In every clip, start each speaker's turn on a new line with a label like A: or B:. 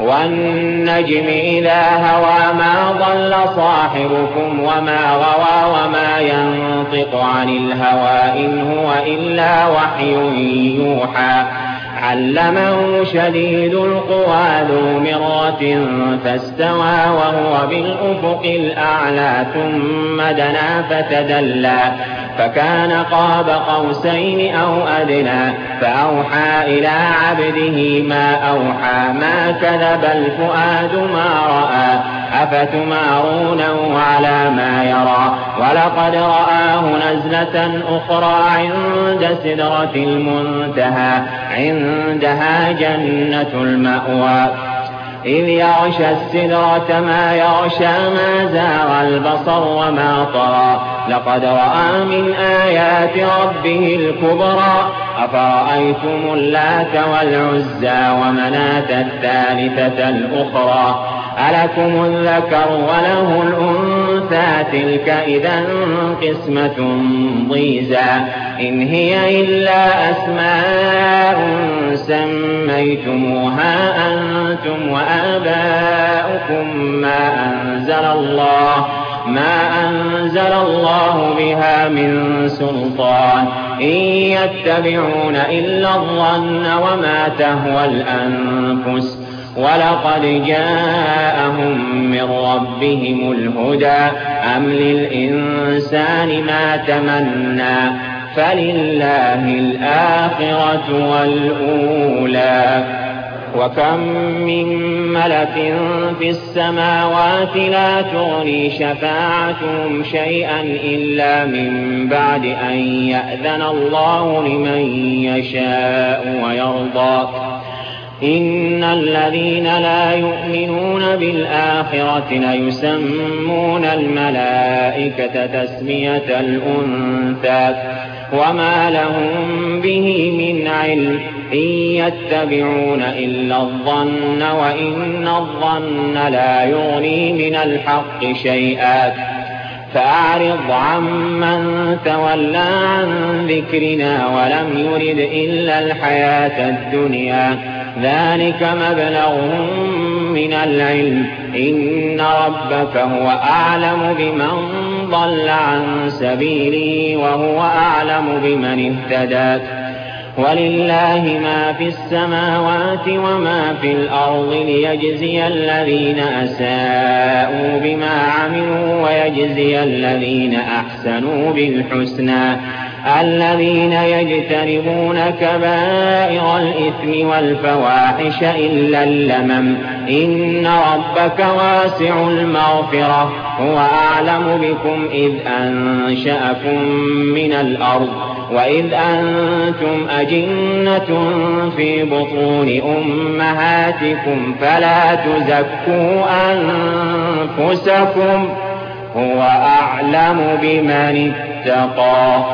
A: والنجم إذا هوى ما ضل صاحبكم وما غوى وما ينطق عن الهوى إن هو إلا وحي يوحى علمه شديد القوى ذو مرة فاستوى وهو بالأفق الأعلى ثم دنا فتدلى فكان قاب قوسين أو أدنى فأوحى إلى عبده ما أوحى ما كذب الفؤاد ما رأى أفتمارونه على ما يرى ولقد رآه نزلة أخرى عند سدرة المنتهى عندها جنة المأوى إذ يغشى السدرة ما يغشى ما زاغ البصر وما طغى لقد رأى من آيات ربه الكبرى أفرأيتم اللات والعزى ومناة الثالثة الأخرى ألكم الذكر وله الأنثى تلك إذا قسمة ضيزى إن هي إلا أسماء سميتموها أنتم وآباؤكم ما أنزل الله بها من سلطان إن يتبعون إلا الظن وما تهوى الأنفس ولقد جاءهم من ربهم الهدى أم للإنسان ما تمنى فلله الآخرة والأولى وكم من ملك في السماوات لا تغني شفاعتهم شيئا إلا من بعد أن يأذن الله لمن يشاء ويرضى إن الذين لا يؤمنون بالآخرة ليسمون الملائكة تسمية الأنثى وما لهم به من علم إن يتبعون إلا الظن وإن الظن لا يغني من الحق شيئا فأعرض عمن تولى عن ذكرنا ولم يرد إلا الحياة الدنيا ذلك مبلغهم من العلم إن ربك هو أعلم بمن ضل عن سبيله وهو أعلم بمن اهتدى ولله ما في السماوات وما في الأرض ليجزي الذين أساءوا بما عملوا ويجزي الذين أحسنوا بالحسنى الذين يجتنبون كبائر الإثم والفواحش إلا اللمم إن ربك واسع المغفرة هو أعلم بكم إذ أنشأكم من الأرض وإذ أنتم أجنة في بطون أمهاتكم فلا تزكوا أنفسكم هو أعلم بمن اتقى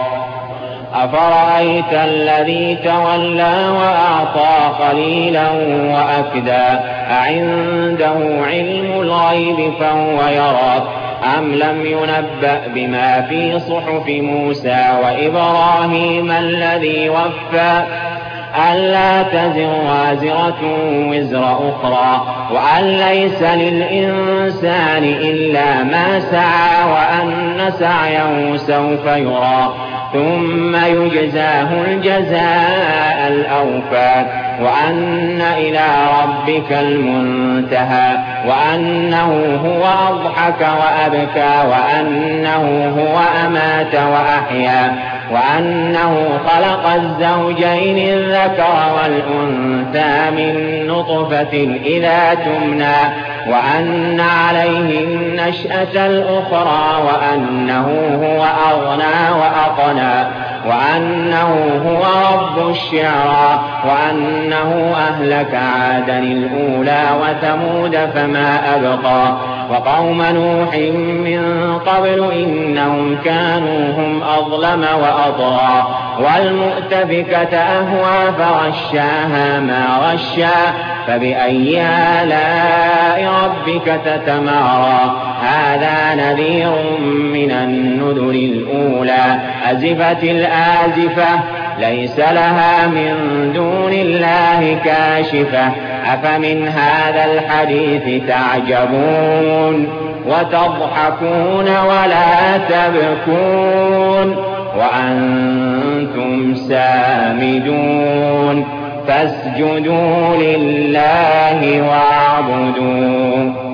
A: أفرأيت الذي تولى وأعطى قليلا وأكدى أعنده علم الغيب فهو يرى أم لم ينبأ بما في صحف موسى وإبراهيم الذي وفى ألا تزر وازرة وزر أخرى وأن ليس للإنسان إلا ما سعى وأن سعيه سوف يرى ثم يجزاه الجزاء الأوفى وأن إلى ربك المنتهى وأنه هو أضحك وأبكى وأنه هو أمات وأحيا وأنه خلق الزوجين الذكر والأنثى من نطفة إذا تمنى وأن عليه النشأة الأخرى وأنه هو أغنى وأقنى وأنه هو رب الشعرى وأنه أهلك عادا الأولى وثمود فما أبقى وقوم نوح من قبل إنهم كانوا هم أظلم وأطغى والمؤتفكة أهوى فغشاها ما غشا فبأي آلاء ربك تتمارى هذا نذير من النذر الأولى أزفت الآزفة ليس لها من دون الله كاشفة أفمن هذا الحديث تعجبون وتضحكون ولا تبكون وأنتم سامدون فاسجدوا لله واعبدوا